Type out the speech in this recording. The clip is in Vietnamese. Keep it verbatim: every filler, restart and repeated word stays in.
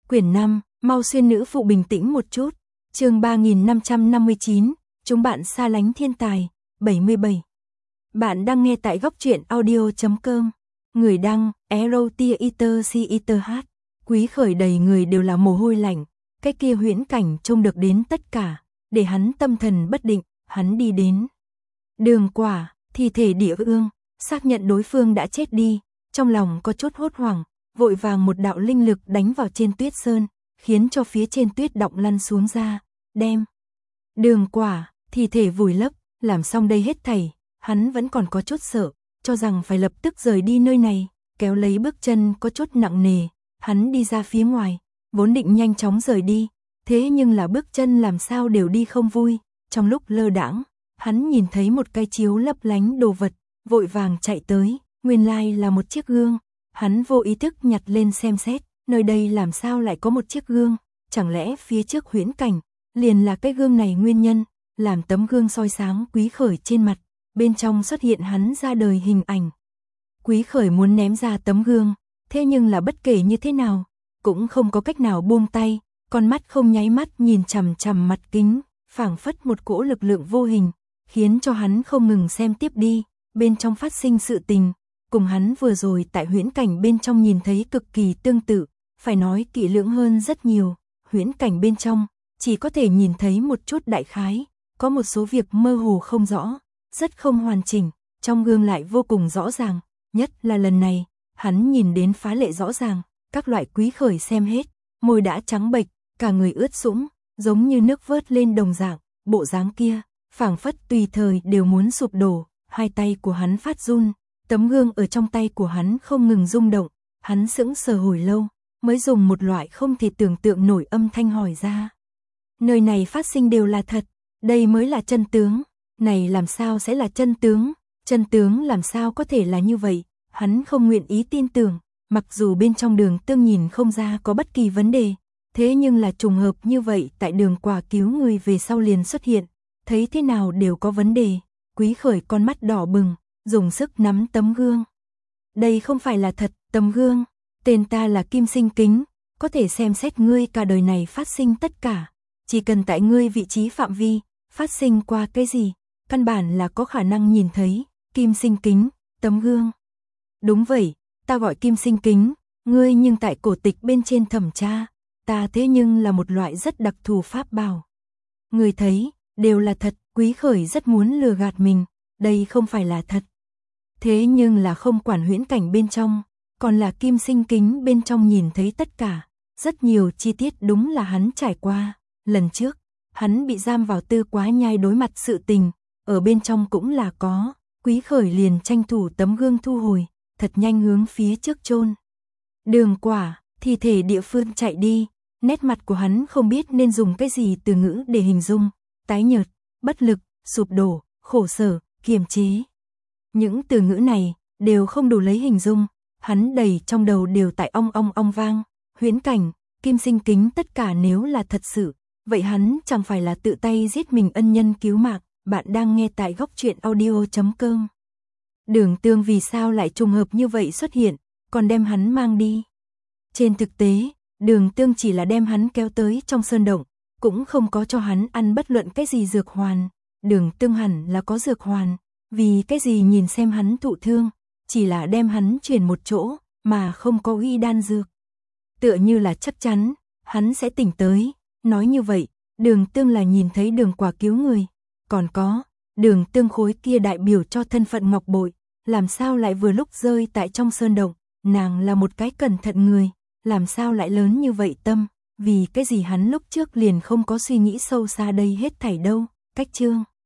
Quyển năm, mau xuyên nữ phụ bình tĩnh một chút. Chương ba nghìn năm trăm năm mươi chín, chúng bạn xa lánh thiên tài, bảy mươi bảy. Bạn đang nghe tại góc truyện audio chấm com. Người đăng, Erotiater Citer H. Quý Khởi đầy người đều là mồ hôi lạnh, cái kia huyễn cảnh trông được đến tất cả, để hắn tâm thần bất định, hắn đi đến Đường Quả, thi thể Địa Ương, xác nhận đối phương đã chết đi, trong lòng có chút hốt hoảng, vội vàng một đạo linh lực đánh vào trên tuyết sơn, khiến cho phía trên tuyết đọng lăn xuống ra, đem Đường Quả, thi thể vùi lấp, làm xong đây hết thảy, hắn vẫn còn có chút sợ, cho rằng phải lập tức rời đi nơi này, kéo lấy bước chân có chút nặng nề, hắn đi ra phía ngoài, vốn định nhanh chóng rời đi, thế nhưng là bước chân làm sao đều đi không vui, trong lúc lơ đãng, hắn nhìn thấy một cái chiếu lấp lánh đồ vật, vội vàng chạy tới, nguyên lai là một chiếc gương, hắn vô ý thức nhặt lên xem xét, nơi đây làm sao lại có một chiếc gương, chẳng lẽ phía trước huyễn cảnh, liền là cái gương này nguyên nhân, làm tấm gương soi sáng Quý Khởi trên mặt, bên trong xuất hiện hắn ra đời hình ảnh. Quý Khởi muốn ném ra tấm gương, thế nhưng là bất kể như thế nào, cũng không có cách nào buông tay, con mắt không nháy mắt nhìn chằm chằm mặt kính, phảng phất một cỗ lực lượng vô hình, khiến cho hắn không ngừng xem tiếp đi, bên trong phát sinh sự tình, cùng hắn vừa rồi tại huyễn cảnh bên trong nhìn thấy cực kỳ tương tự, phải nói kỹ lưỡng hơn rất nhiều, huyễn cảnh bên trong, chỉ có thể nhìn thấy một chút đại khái, có một số việc mơ hồ không rõ, rất không hoàn chỉnh, trong gương lại vô cùng rõ ràng, nhất là lần này, hắn nhìn đến phá lệ rõ ràng, các loại Quý Khởi xem hết, môi đã trắng bệch, cả người ướt sũng, giống như nước vớt lên đồng dạng, bộ dáng kia, phảng phất tùy thời đều muốn sụp đổ, hai tay của hắn phát run, tấm gương ở trong tay của hắn không ngừng rung động, hắn sững sờ hồi lâu, mới dùng một loại không thể tưởng tượng nổi âm thanh hỏi ra. Nơi này phát sinh đều là thật, đây mới là chân tướng, này làm sao sẽ là chân tướng, chân tướng làm sao có thể là như vậy, hắn không nguyện ý tin tưởng, mặc dù bên trong Đường Tương nhìn không ra có bất kỳ vấn đề, thế nhưng là trùng hợp như vậy tại Đường Quả cứu người về sau liền xuất hiện, thấy thế nào đều có vấn đề, Quý Khởi con mắt đỏ bừng, dùng sức nắm tấm gương. Đây không phải là thật, tấm gương, tên ta là Kim Sinh Kính, có thể xem xét ngươi cả đời này phát sinh tất cả, chỉ cần tại ngươi vị trí phạm vi, phát sinh qua cái gì, căn bản là có khả năng nhìn thấy, Kim Sinh Kính, tấm gương. Đúng vậy, ta gọi Kim Sinh Kính, ngươi nhưng tại cổ tịch bên trên thẩm tra, ta thế nhưng là một loại rất đặc thù pháp bảo. Ngươi thấy, đều là thật, Quý Khởi rất muốn lừa gạt mình, đây không phải là thật. Thế nhưng là không quản huyễn cảnh bên trong, còn là Kim Sinh Kính bên trong nhìn thấy tất cả, rất nhiều chi tiết đúng là hắn trải qua, lần trước, hắn bị giam vào Tư Quá Nhai đối mặt sự tình, ở bên trong cũng là có, Quý Khởi liền tranh thủ tấm gương thu hồi, thật nhanh hướng phía trước chôn Đường Quả, thi thể địa phương chạy đi, nét mặt của hắn không biết nên dùng cái gì từ ngữ để hình dung, tái nhợt, bất lực, sụp đổ, khổ sở, kiềm chế. Những từ ngữ này đều không đủ lấy hình dung, hắn đầy trong đầu đều tại ong ong ong vang, huyễn cảnh, Kim Sinh Kính tất cả nếu là thật sự, vậy hắn chẳng phải là tự tay giết mình ân nhân cứu mạng, bạn đang nghe tại góc truyện audio chấm com. Đường Tương vì sao lại trùng hợp như vậy xuất hiện, còn đem hắn mang đi. Trên thực tế, Đường Tương chỉ là đem hắn kéo tới trong sơn động, cũng không có cho hắn ăn bất luận cái gì dược hoàn. Đường Tương hẳn là có dược hoàn, vì cái gì nhìn xem hắn thụ thương, chỉ là đem hắn chuyển một chỗ, mà không có ghi đan dược. Tựa như là chắc chắn, hắn sẽ tỉnh tới, nói như vậy, Đường Tương là nhìn thấy Đường Quả cứu người, còn có, Đường Tương khối kia đại biểu cho thân phận ngọc bội, làm sao lại vừa lúc rơi tại trong sơn động, nàng là một cái cẩn thận người, làm sao lại lớn như vậy tâm, vì cái gì hắn lúc trước liền không có suy nghĩ sâu xa đây hết thảy đâu, cách chương.